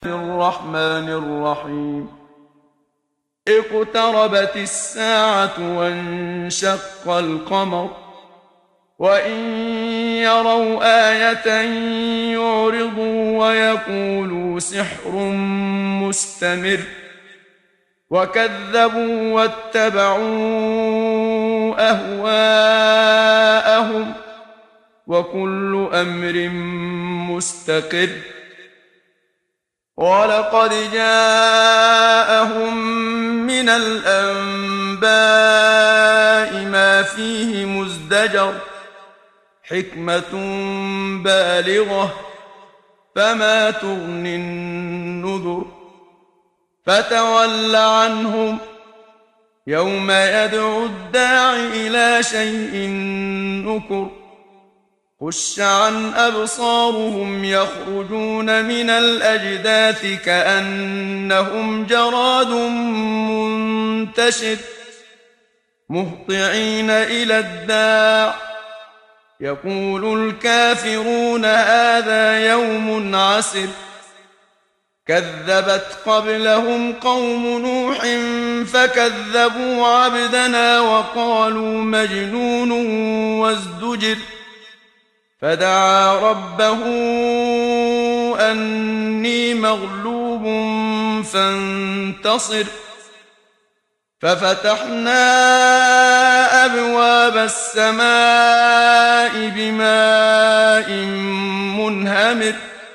الرحمن الرحيم اقتربت الساعة وانشق القمر وإن يروا آية يعرضوا ويقولوا سحر مستمر وكذبوا واتبعوا أهواءهم وكل أمر مستقر ولقد جاءهم من الأنباء ما فيه مزدجر حكمة بالغة فما تغني النذر فتول عنهم يوم يدعو الداع إلى شيء نكر خش عن أبصارهم يخرجون من الأجداث كأنهم جراد منتشر مهطعين إلى الداع يقول الكافرون هذا يوم عسر كذبت قبلهم قوم نوح فكذبوا عبدنا وقالوا مجنون وازدجر فدعا ربه أني مغلوب فانتصر ففتحنا أبواب السماء بماء منهمر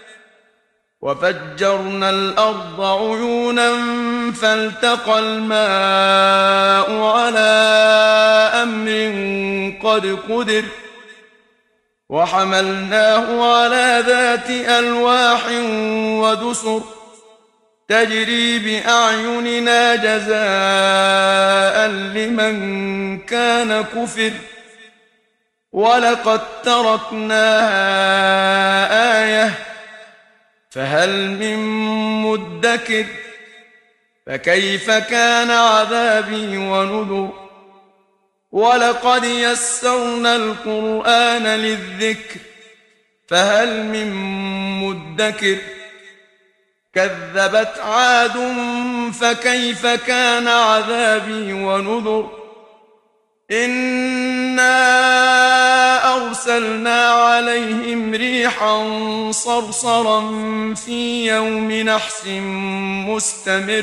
وفجرنا الأرض عيونا فالتقى الماء على أمر قد قدر وحملناه على ذات ألواح ودسر تجري بأعيننا جزاء لمن كان كفر ولقد تركناها آية فهل من مدكر فكيف كان عذابي ونذر ولقد يسرنا القرآن للذكر فهل من مدكر كذبت عاد فكيف كان عذابي ونذر إنا أرسلنا عليهم ريحا صرصرا في يوم نحس مستمر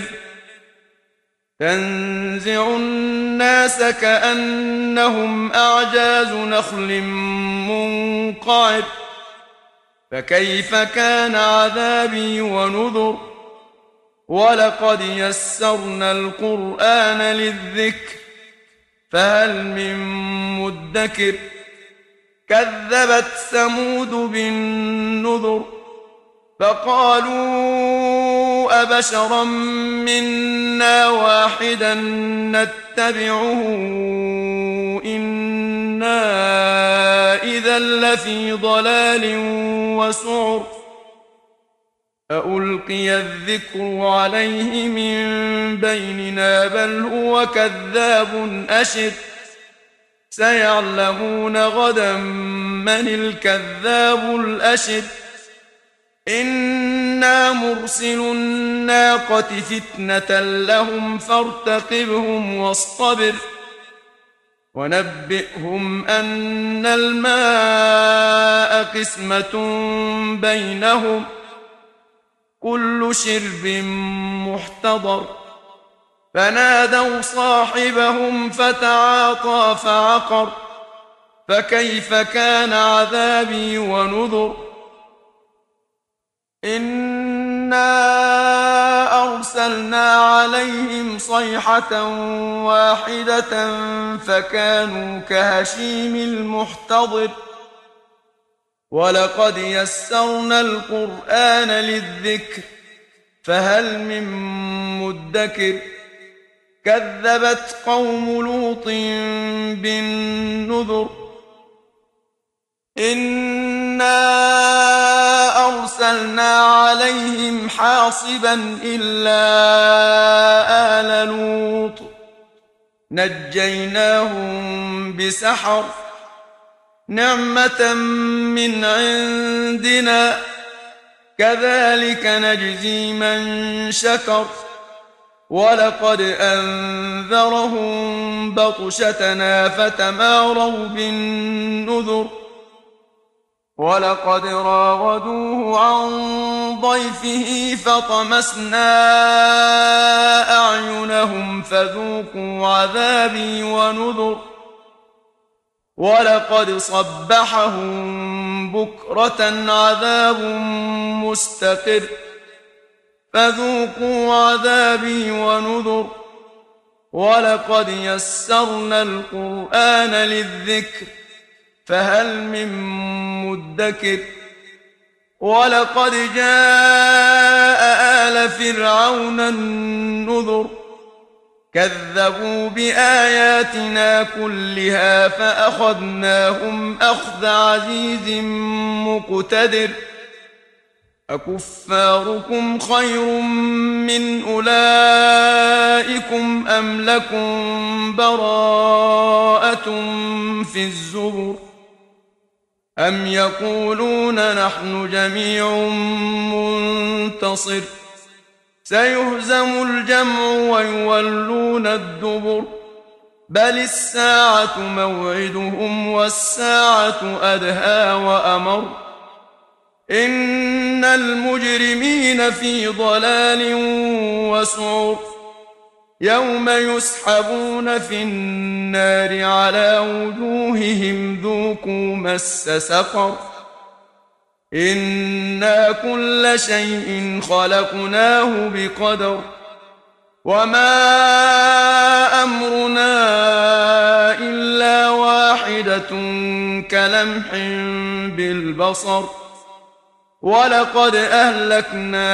تنزع الناس كأنهم أعجاز نخل منقعر فكيف كان عذابي ونذر ولقد يسرنا القرآن للذكر فهل من مدكر كذبت ثمود بالنذر فقالوا أبشرا منا واحدا نتبعه إنا إذا لفي ضلال وسعر ألقي الذكر عليه من بيننا بل هو كذاب أشر سيعلمون غدا من الكذاب الأشر إنا مرسل الناقة فتنة لهم فارتقبهم واصطبر ونبئهم أن الماء قسمة بينهم كل شرب محتضر فنادوا صاحبهم فتعاطى فعقر فكيف كان عذابي ونذر إنا أرسلنا عليهم صيحة واحدة فكانوا كهشيم المحتضر ولقد يسرنا القرآن للذكر فهل من مدكر كذبت قوم لوط بالنذر إنا أرسلنا عليهم حاصبا إلا آل لوط نجيناهم بسحر نعمة من عندنا كذلك نجزي من شكر ولقد أنذرهم بطشتنا فتماروا بالنذر ولقد راودوه عن ضيفه فطمسنا أعينهم فذوقوا عذابي ونذر ولقد صبحهم بكرة عذاب مستقر فذوقوا عذابي ونذر ولقد يسرنا القرآن للذكر فهل من مدكر ولقد جاء آل فرعون النذر كذبوا بآياتنا كلها فأخذناهم أخذ عزيز مقتدر أكفاركم خير من أولئكم أم لكم براءة في الزبر أم يقولون نحن جميع منتصر سيهزم الجمع ويولون الدبر بل الساعة موعدهم والساعة أدهى وأمر إن المجرمين في ضلال وسعر يوم يسحبون في النار على وجوههم ذوقوا مس سقر إنا كل شيء خلقناه بقدر وما أمرنا إلا واحدة كلمح بالبصر ولقد أهلكنا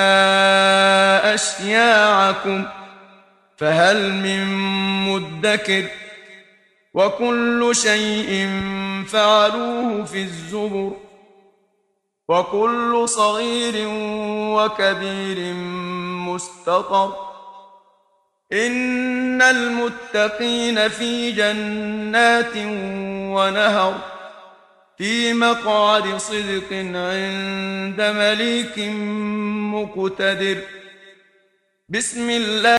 أشياعكم فهل من مدكر وكل شيء فعلوه في الزبر وكل صغير وكبير مستطر إن المتقين في جنات ونهر في مقعد صدق عند مليك مقتدر بسم الله